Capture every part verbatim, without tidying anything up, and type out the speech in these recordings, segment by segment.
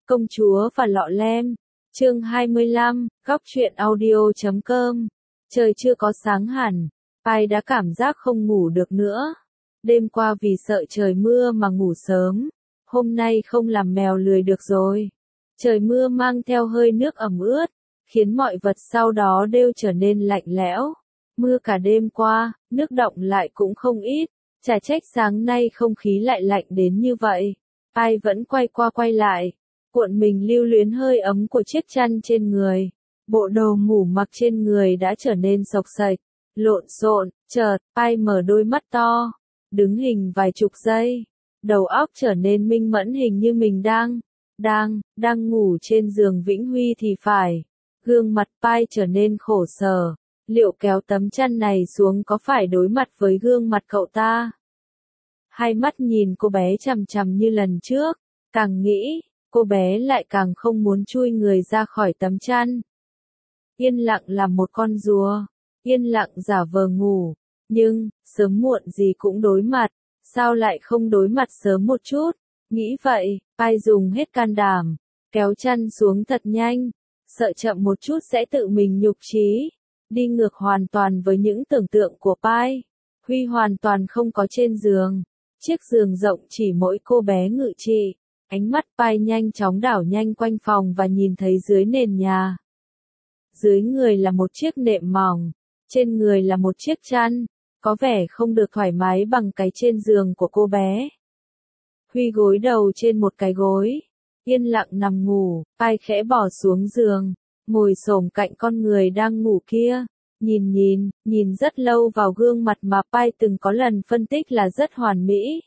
Công chúa và lọ lem, chương hai mươi lăm, góc truyện audio chấm com. Trời chưa có sáng hẳn, Pai đã cảm giác không ngủ được nữa. Đêm qua vì sợ trời mưa mà ngủ sớm, hôm nay không làm mèo lười được rồi. Trời mưa mang theo hơi nước ẩm ướt, khiến mọi vật sau đó đều trở nên lạnh lẽo. Mưa cả đêm qua, nước đọng lại cũng không ít, chả trách sáng nay không khí lại lạnh đến như vậy. Pai vẫn quay qua quay lại, cuộn mình lưu luyến hơi ấm của chiếc chăn trên người. Bộ đồ ngủ mặc trên người đã trở nên xộc xệch, lộn xộn. Chợt, Pai mở đôi mắt to, đứng hình vài chục giây, đầu óc trở nên minh mẫn, hình như mình đang, đang, đang ngủ trên giường Vĩnh Huy thì phải. Gương mặt Pai trở nên khổ sở, liệu kéo tấm chăn này xuống có phải đối mặt với gương mặt cậu ta? Hai mắt nhìn cô bé chằm chằm như lần trước, càng nghĩ, cô bé lại càng không muốn chui người ra khỏi tấm chăn. Yên lặng làm một con rùa, yên lặng giả vờ ngủ, nhưng, sớm muộn gì cũng đối mặt, sao lại không đối mặt sớm một chút? Nghĩ vậy, Pai dùng hết can đảm, kéo chăn xuống thật nhanh, sợ chậm một chút sẽ tự mình nhục chí, đi ngược hoàn toàn với những tưởng tượng của Pai. Huy hoàn toàn không có trên giường, chiếc giường rộng chỉ mỗi cô bé ngự trị. Ánh mắt Pai nhanh chóng đảo nhanh quanh phòng và nhìn thấy dưới nền nhà. Dưới người là một chiếc nệm mỏng, trên người là một chiếc chăn, có vẻ không được thoải mái bằng cái trên giường của cô bé. Huy gối đầu trên một cái gối, yên lặng nằm ngủ. Pai khẽ bỏ xuống giường, ngồi xổm cạnh con người đang ngủ kia, nhìn nhìn, nhìn rất lâu vào gương mặt mà Pai từng có lần phân tích là rất hoàn mỹ.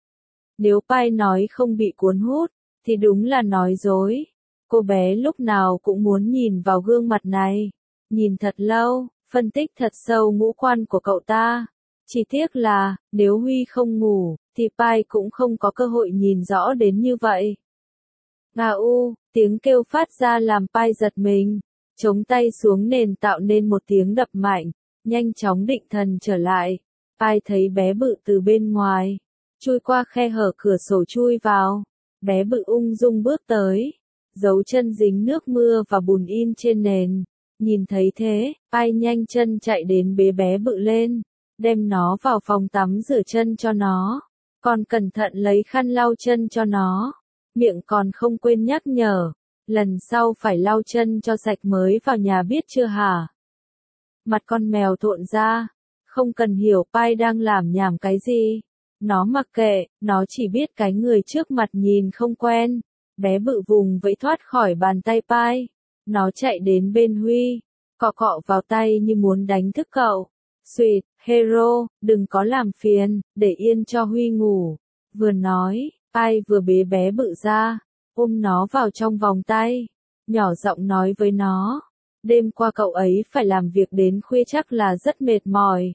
Nếu Pai nói không bị cuốn hút, thì đúng là nói dối. Cô bé lúc nào cũng muốn nhìn vào gương mặt này, nhìn thật lâu, phân tích thật sâu ngũ quan của cậu ta. Chỉ tiếc là, nếu Huy không ngủ, thì Pai cũng không có cơ hội nhìn rõ đến như vậy. Ngà u, tiếng kêu phát ra làm Pai giật mình, chống tay xuống nền tạo nên một tiếng đập mạnh, nhanh chóng định thần trở lại. Pai thấy bé bự từ bên ngoài, chui qua khe hở cửa sổ chui vào. Bé bự ung dung bước tới, dấu chân dính nước mưa và bùn in trên nền. Nhìn thấy thế, Pai nhanh chân chạy đến bế bé bự lên, đem nó vào phòng tắm rửa chân cho nó, còn cẩn thận lấy khăn lau chân cho nó, miệng còn không quên nhắc nhở, lần sau phải lau chân cho sạch mới vào nhà biết chưa hả? Mặt con mèo thộn ra, không cần hiểu Pai đang làm nhảm cái gì. Nó mặc kệ, nó chỉ biết cái người trước mặt nhìn không quen. Bé bự vùng vẫy thoát khỏi bàn tay Pai. Nó chạy đến bên Huy, cọ cọ vào tay như muốn đánh thức cậu. Sweet, hero, đừng có làm phiền, để yên cho Huy ngủ. Vừa nói, Pai vừa bế bé bự ra, ôm nó vào trong vòng tay, nhỏ giọng nói với nó. Đêm qua cậu ấy phải làm việc đến khuya chắc là rất mệt mỏi.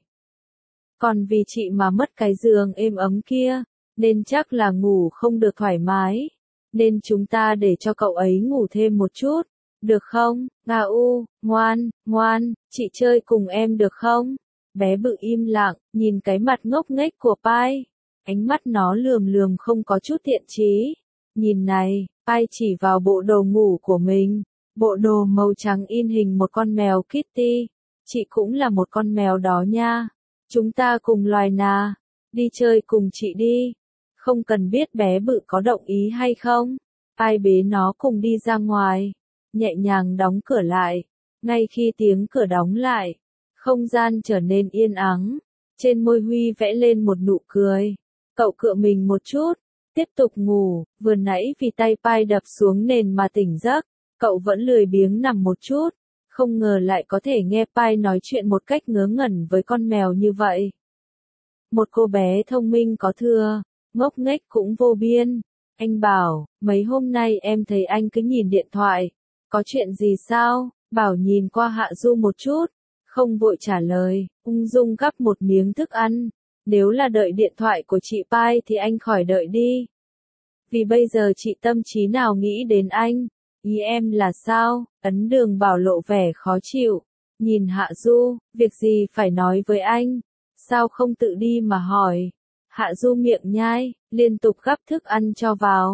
Còn vì chị mà mất cái giường êm ấm kia, nên chắc là ngủ không được thoải mái. Nên chúng ta để cho cậu ấy ngủ thêm một chút, được không? Ngà u, ngoan, ngoan, chị chơi cùng em được không? Bé bự im lặng, nhìn cái mặt ngốc nghếch của Pai. Ánh mắt nó lườm lườm không có chút thiện chí. Nhìn này, Pai chỉ vào bộ đồ ngủ của mình. Bộ đồ màu trắng in hình một con mèo Kitty. Chị cũng là một con mèo đó nha. Chúng ta cùng loài nà, đi chơi cùng chị đi. Không cần biết bé bự có đồng ý hay không. Pai bế nó cùng đi ra ngoài, nhẹ nhàng đóng cửa lại. Ngay khi tiếng cửa đóng lại, không gian trở nên yên ắng. Trên môi Huy vẽ lên một nụ cười. Cậu cựa mình một chút, tiếp tục ngủ. Vừa nãy vì tay Pai đập xuống nền mà tỉnh giấc, cậu vẫn lười biếng nằm một chút. Không ngờ lại có thể nghe Pai nói chuyện một cách ngớ ngẩn với con mèo như vậy. Một cô bé thông minh có thừa, ngốc nghếch cũng vô biên. Anh bảo, mấy hôm nay em thấy anh cứ nhìn điện thoại. Có chuyện gì sao? Bảo nhìn qua Hạ Du một chút. Không vội trả lời, ung dung gắp một miếng thức ăn. Nếu là đợi điện thoại của chị Pai thì anh khỏi đợi đi. Vì bây giờ chị tâm trí nào nghĩ đến anh. Ý em là sao? Ấn Đường Bảo lộ vẻ khó chịu. Nhìn Hạ Du, việc gì phải nói với anh? Sao không tự đi mà hỏi? Hạ Du miệng nhai, liên tục gắp thức ăn cho vào.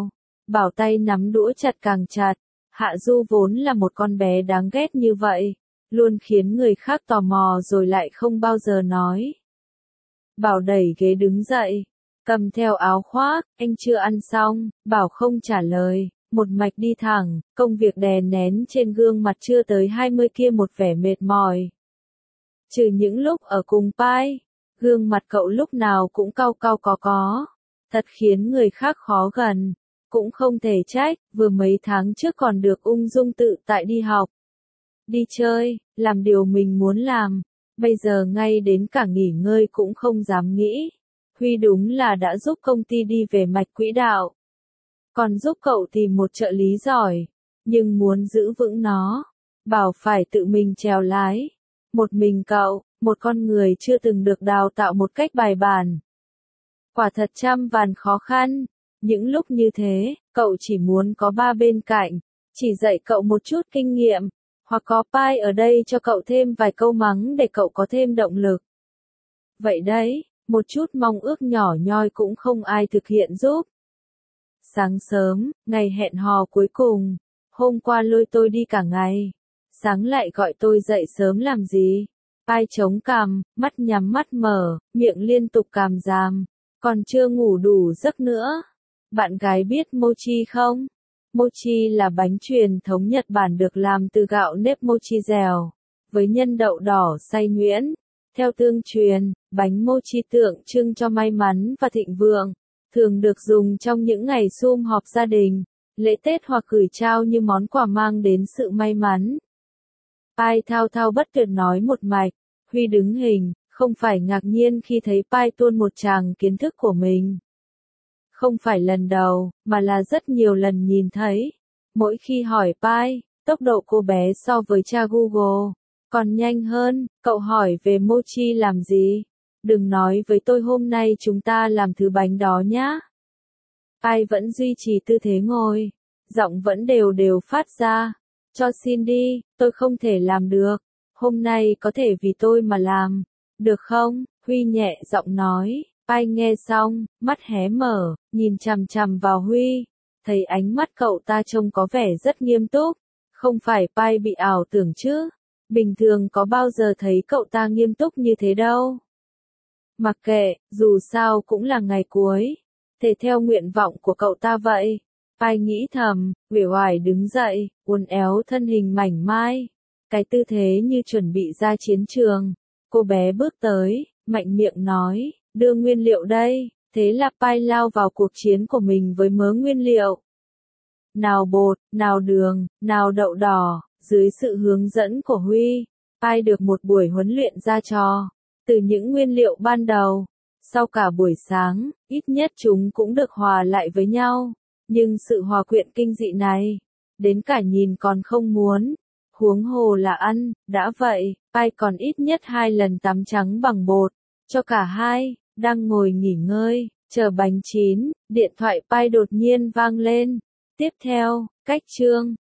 Bảo tay nắm đũa chặt càng chặt. Hạ Du vốn là một con bé đáng ghét như vậy, luôn khiến người khác tò mò rồi lại không bao giờ nói. Bảo đẩy ghế đứng dậy, cầm theo áo khoác, anh chưa ăn xong, Bảo không trả lời, một mạch đi thẳng, công việc đè nén trên gương mặt chưa tới hai mươi kia một vẻ mệt mỏi. Trừ những lúc ở cùng Pai, gương mặt cậu lúc nào cũng cau cau có có, thật khiến người khác khó gần. Cũng không thể trách, vừa mấy tháng trước còn được ung dung tự tại đi học, đi chơi, làm điều mình muốn làm, bây giờ ngay đến cả nghỉ ngơi cũng không dám nghĩ. Huy đúng là đã giúp công ty đi về mạch quỹ đạo, còn giúp cậu tìm một trợ lý giỏi, nhưng muốn giữ vững nó, Bảo phải tự mình chèo lái. Một mình cậu, một con người chưa từng được đào tạo một cách bài bản. Quả thật trăm vàn khó khăn. Những lúc như thế, cậu chỉ muốn có ba bên cạnh, chỉ dạy cậu một chút kinh nghiệm, hoặc có Pai ở đây cho cậu thêm vài câu mắng để cậu có thêm động lực. Vậy đấy, một chút mong ước nhỏ nhoi cũng không ai thực hiện giúp. Sáng sớm, ngày hẹn hò cuối cùng, hôm qua lôi tôi đi cả ngày, sáng lại gọi tôi dậy sớm làm gì? Pai chống cằm, mắt nhắm mắt mở, miệng liên tục càm ràm, còn chưa ngủ đủ giấc nữa. Bạn gái biết mochi không? Mochi là bánh truyền thống Nhật Bản được làm từ gạo nếp mochi dẻo, với nhân đậu đỏ xay nhuyễn. Theo tương truyền, bánh mochi tượng trưng cho may mắn và thịnh vượng, thường được dùng trong những ngày sum họp gia đình, lễ Tết hoặc gửi trao như món quà mang đến sự may mắn. Pai thao thao bất tuyệt nói một mạch, Huy đứng hình, không phải ngạc nhiên khi thấy Pai tuôn một tràng kiến thức của mình. Không phải lần đầu, mà là rất nhiều lần nhìn thấy. Mỗi khi hỏi Pai, tốc độ cô bé so với cha Google còn nhanh hơn. Cậu hỏi về mochi làm gì? Đừng nói với tôi hôm nay chúng ta làm thứ bánh đó nhá. Pai vẫn duy trì tư thế ngồi, giọng vẫn đều đều phát ra. Cho xin đi, tôi không thể làm được. Hôm nay có thể vì tôi mà làm, được không? Huy nhẹ giọng nói. Pai nghe xong, mắt hé mở, nhìn chằm chằm vào Huy, thấy ánh mắt cậu ta trông có vẻ rất nghiêm túc, không phải Pai bị ảo tưởng chứ, bình thường có bao giờ thấy cậu ta nghiêm túc như thế đâu. Mặc kệ, dù sao cũng là ngày cuối, thể theo nguyện vọng của cậu ta vậy. Pai nghĩ thầm, uể oải đứng dậy, uốn éo thân hình mảnh mai, cái tư thế như chuẩn bị ra chiến trường. Cô bé bước tới, mạnh miệng nói, đưa nguyên liệu đây. Thế là Pai lao vào cuộc chiến của mình với mớ nguyên liệu. Nào bột, nào đường, nào đậu đỏ, dưới sự hướng dẫn của Huy, Pai được một buổi huấn luyện ra trò. Từ những nguyên liệu ban đầu, sau cả buổi sáng, ít nhất chúng cũng được hòa lại với nhau. Nhưng sự hòa quyện kinh dị này, đến cả nhìn còn không muốn, huống hồ là ăn. Đã vậy, Pai còn ít nhất hai lần tắm trắng bằng bột, cho cả hai. Đang ngồi nghỉ ngơi, chờ bánh chín, điện thoại Pai đột nhiên vang lên. Tiếp theo, cách chương.